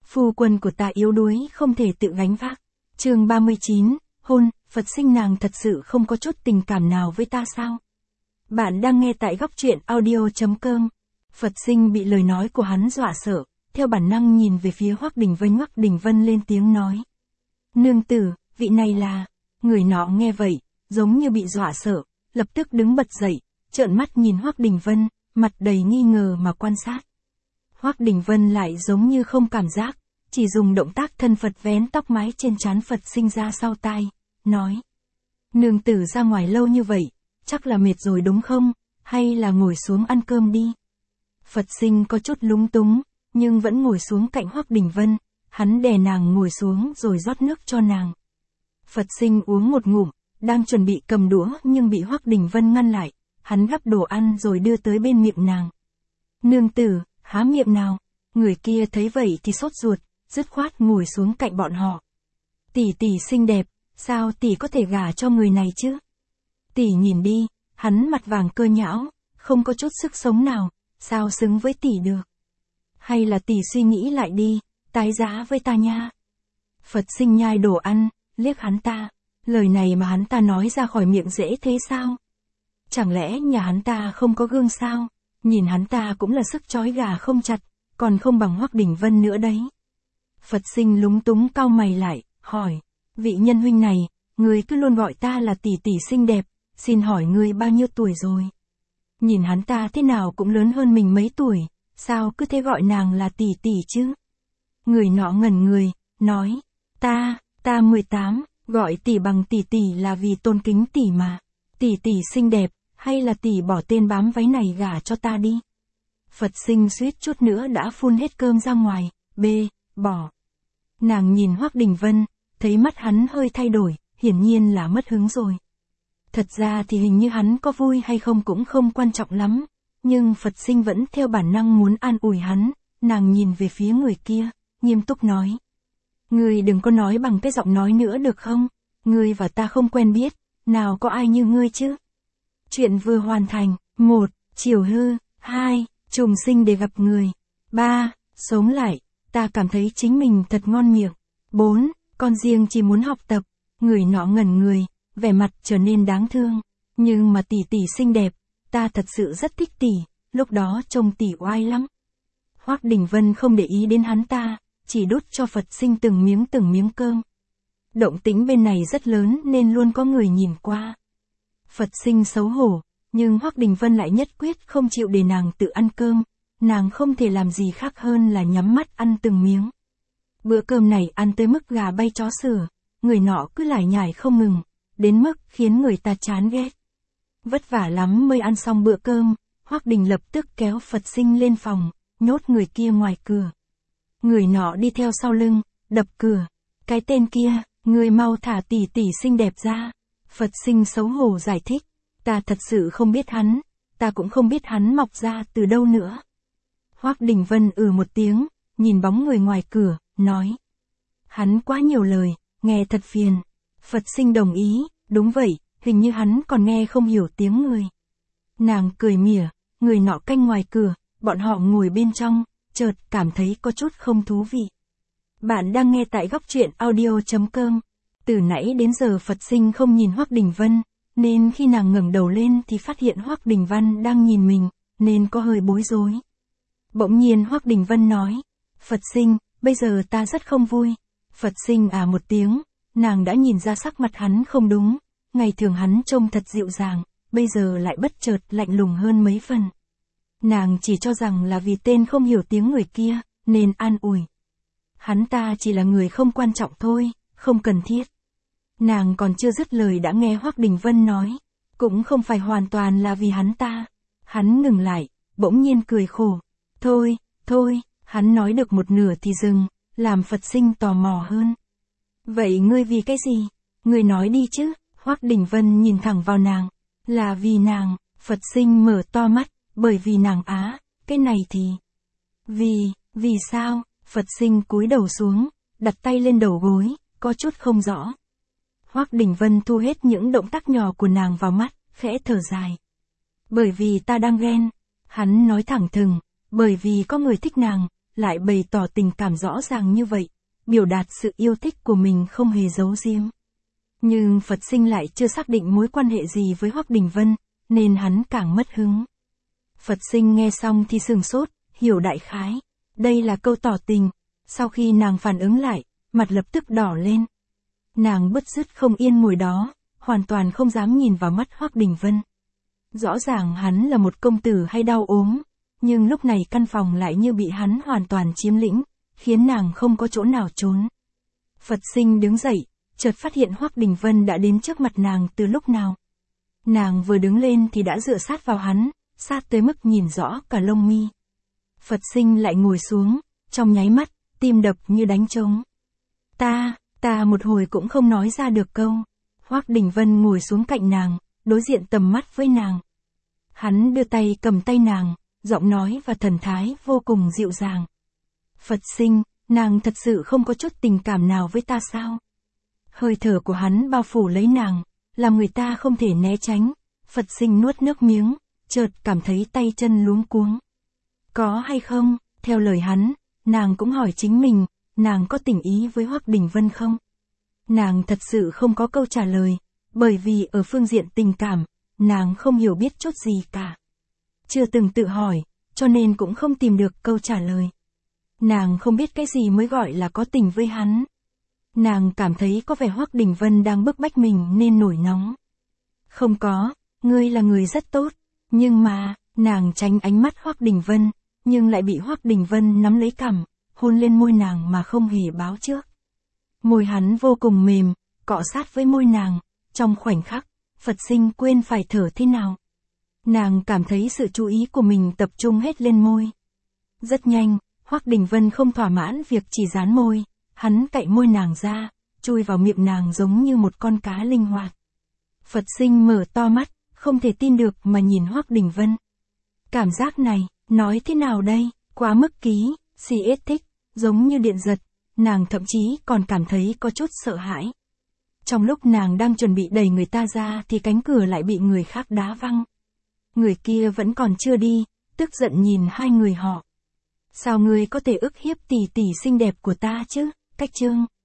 Phu quân của ta yếu đuối không thể tự gánh vác. Chương 39, hôn, Phật sinh nàng thật sự không có chút tình cảm nào với ta sao? Bạn đang nghe tại góc truyện audio.com. Phật sinh bị lời nói của hắn dọa sợ, theo bản năng nhìn về phía Hoắc Đình Vân. Hoắc Đình Vân lên tiếng nói. Nương tử, vị này là... Người nọ nghe vậy, giống như bị dọa sợ, lập tức đứng bật dậy, trợn mắt nhìn Hoắc Đình Vân, mặt đầy nghi ngờ mà quan sát. Hoắc Đình Vân lại giống như không cảm giác, chỉ dùng động tác thân Phật vén tóc mái trên trán Phật sinh ra sau tai, nói. Nương tử ra ngoài lâu như vậy, chắc là mệt rồi đúng không, hay là ngồi xuống ăn cơm đi. Phật sinh có chút lúng túng, nhưng vẫn ngồi xuống cạnh Hoắc Đình Vân, hắn đè nàng ngồi xuống rồi rót nước cho nàng. Phật sinh uống một ngụm, đang chuẩn bị cầm đũa nhưng bị Hoắc Đình Vân ngăn lại, hắn gắp đồ ăn rồi đưa tới bên miệng nàng. Nương tử, há miệng nào. Người kia thấy vậy thì sốt ruột, dứt khoát ngồi xuống cạnh bọn họ. Tỷ tỷ xinh đẹp, sao tỷ có thể gả cho người này chứ? Tỷ nhìn đi, hắn mặt vàng cơ nhão, không có chút sức sống nào, sao xứng với tỷ được? Hay là tỷ suy nghĩ lại đi, tái giá với ta nha. Phật sinh nhai đồ ăn, liếc hắn ta, lời này mà hắn ta nói ra khỏi miệng dễ thế sao? Chẳng lẽ nhà hắn ta không có gương sao? Nhìn hắn ta cũng là sức trói gà không chặt, còn không bằng Hoắc Đình Vân nữa đấy. Phật sinh lúng túng cau mày lại, hỏi, vị nhân huynh này, ngươi cứ luôn gọi ta là tỷ tỷ xinh đẹp, xin hỏi ngươi bao nhiêu tuổi rồi? Nhìn hắn ta thế nào cũng lớn hơn mình mấy tuổi, sao cứ thế gọi nàng là tỷ tỷ chứ? Người nọ ngẩn người, nói, ta 18, gọi tỷ bằng tỷ tỷ là vì tôn kính tỷ mà. Tỷ tỷ xinh đẹp, hay là tỷ bỏ tên bám váy này gả cho ta đi. Phật sinh suýt chút nữa đã phun hết cơm ra ngoài, bỏ. Nàng nhìn Hoắc Đình Vân, thấy mắt hắn hơi thay đổi, hiển nhiên là mất hứng rồi. Thật ra thì hình như hắn có vui hay không cũng không quan trọng lắm, nhưng Phật sinh vẫn theo bản năng muốn an ủi hắn, nàng nhìn về phía người kia, nghiêm túc nói. Ngươi đừng có nói bằng cái giọng nói nữa được không, ngươi và ta không quen biết, nào có ai như ngươi chứ. Chuyện vừa hoàn thành, 1. Chiều hư, 2. Trùng sinh để gặp người, 3. Sống lại, ta cảm thấy chính mình thật ngon miệng, 4. Con riêng chỉ muốn học tập. Người nọ ngẩn người, vẻ mặt trở nên đáng thương, nhưng mà tỷ tỷ xinh đẹp, ta thật sự rất thích tỷ, lúc đó trông tỷ oai lắm. Hoắc Đình Vân không để ý đến hắn ta, chỉ đút cho Phật sinh từng miếng cơm. Động tĩnh bên này rất lớn nên luôn có người nhìn qua. Phật sinh xấu hổ, nhưng Hoắc Đình Vân lại nhất quyết không chịu để nàng tự ăn cơm, nàng không thể làm gì khác hơn là nhắm mắt ăn từng miếng. Bữa cơm này ăn tới mức gà bay chó sủa, người nọ cứ lải nhải không ngừng, đến mức khiến người ta chán ghét. Vất vả lắm mới ăn xong bữa cơm, Hoắc Đình lập tức kéo Phật sinh lên phòng, nhốt người kia ngoài cửa. Người nọ đi theo sau lưng, đập cửa. Cái tên kia, ngươi mau thả tỷ tỷ xinh đẹp ra. Phật sinh xấu hổ giải thích, ta thật sự không biết hắn, ta cũng không biết hắn mọc ra từ đâu nữa. Hoắc Đình Vân một tiếng, nhìn bóng người ngoài cửa, nói. Hắn quá nhiều lời, nghe thật phiền. Phật sinh đồng ý, đúng vậy, hình như hắn còn nghe không hiểu tiếng người. Nàng cười mỉa, người nọ canh ngoài cửa, bọn họ ngồi bên trong, chợt cảm thấy có chút không thú vị. Bạn đang nghe tại góc truyện audio.com. Từ nãy đến giờ Phật sinh không nhìn Hoắc Đình Vân, nên khi nàng ngẩng đầu lên thì phát hiện Hoắc Đình Vân đang nhìn mình, nên có hơi bối rối. Bỗng nhiên Hoắc Đình Vân nói, Phật sinh, bây giờ ta rất không vui. Phật sinh một tiếng, nàng đã nhìn ra sắc mặt hắn không đúng, ngày thường hắn trông thật dịu dàng, bây giờ lại bất chợt lạnh lùng hơn mấy phần. Nàng chỉ cho rằng là vì tên không hiểu tiếng người kia, nên an ủi. Hắn ta chỉ là người không quan trọng thôi, không cần thiết. Nàng còn chưa dứt lời đã nghe Hoắc Đình Vân nói, cũng không phải hoàn toàn là vì hắn ta. Hắn ngừng lại, bỗng nhiên cười khổ. Thôi, hắn nói được một nửa thì dừng, làm Phật sinh tò mò hơn. Vậy ngươi vì cái gì? Ngươi nói đi chứ. Hoắc Đình Vân nhìn thẳng vào nàng. Là vì nàng. Phật sinh mở to mắt, bởi vì nàng cái này thì... Vì sao? Phật sinh cúi đầu xuống, đặt tay lên đầu gối, có chút không rõ. Hoắc Đình Vân thu hết những động tác nhỏ của nàng vào mắt, khẽ thở dài. Bởi vì ta đang ghen. Hắn nói thẳng thừng, bởi vì có người thích nàng, lại bày tỏ tình cảm rõ ràng như vậy, biểu đạt sự yêu thích của mình không hề giấu giếm. Nhưng Phật Sinh lại chưa xác định mối quan hệ gì với Hoắc Đình Vân, nên hắn càng mất hứng. Phật Sinh nghe xong thì sửng sốt, hiểu đại khái. Đây là câu tỏ tình. Sau khi nàng phản ứng lại, mặt lập tức đỏ lên. Nàng bứt rứt không yên ngồi đó, hoàn toàn không dám nhìn vào mắt Hoắc Đình Vân. Rõ ràng hắn là một công tử hay đau ốm, nhưng lúc này căn phòng lại như bị hắn hoàn toàn chiếm lĩnh, khiến nàng không có chỗ nào trốn. Phật Sinh đứng dậy, chợt phát hiện Hoắc Đình Vân đã đến trước mặt nàng từ lúc nào. Nàng vừa đứng lên thì đã dựa sát vào hắn, sát tới mức nhìn rõ cả lông mi. Phật Sinh lại ngồi xuống, trong nháy mắt, tim đập như đánh trống. Ta một hồi cũng không nói ra được câu. Hoắc Đình Vân ngồi xuống cạnh nàng, đối diện tầm mắt với nàng. Hắn đưa tay cầm tay nàng, giọng nói và thần thái vô cùng dịu dàng. Phật Sinh, nàng thật sự không có chút tình cảm nào với ta sao? Hơi thở của hắn bao phủ lấy nàng, làm người ta không thể né tránh. Phật Sinh nuốt nước miếng, chợt cảm thấy tay chân luống cuống. Có hay không, theo lời hắn, nàng cũng hỏi chính mình, nàng có tình ý với Hoắc Đình Vân không? Nàng thật sự không có câu trả lời, bởi vì ở phương diện tình cảm, nàng không hiểu biết chút gì cả. Chưa từng tự hỏi, cho nên cũng không tìm được câu trả lời. Nàng không biết cái gì mới gọi là có tình với hắn. Nàng cảm thấy có vẻ Hoắc Đình Vân đang bức bách mình nên nổi nóng. Không có, ngươi là người rất tốt, nhưng mà, nàng tránh ánh mắt Hoắc Đình Vân, nhưng lại bị Hoắc Đình Vân nắm lấy cằm, hôn lên môi nàng mà không hề báo trước. Môi hắn vô cùng mềm, cọ sát với môi nàng, trong khoảnh khắc, Phật Sinh quên phải thở thế nào. Nàng cảm thấy sự chú ý của mình tập trung hết lên môi. Rất nhanh, Hoắc Đình Vân không thỏa mãn việc chỉ dán môi, hắn cạy môi nàng ra, chui vào miệng nàng giống như một con cá linh hoạt. Phật Sinh mở to mắt, không thể tin được mà nhìn Hoắc Đình Vân. Cảm giác này, nói thế nào đây, quá mức ký, thích, giống như điện giật, nàng thậm chí còn cảm thấy có chút sợ hãi. Trong lúc nàng đang chuẩn bị đẩy người ta ra thì cánh cửa lại bị người khác đá văng. Người kia vẫn còn chưa đi, tức giận nhìn hai người họ. Sao ngươi có thể ức hiếp tỷ tỷ xinh đẹp của ta chứ, Cách Trương?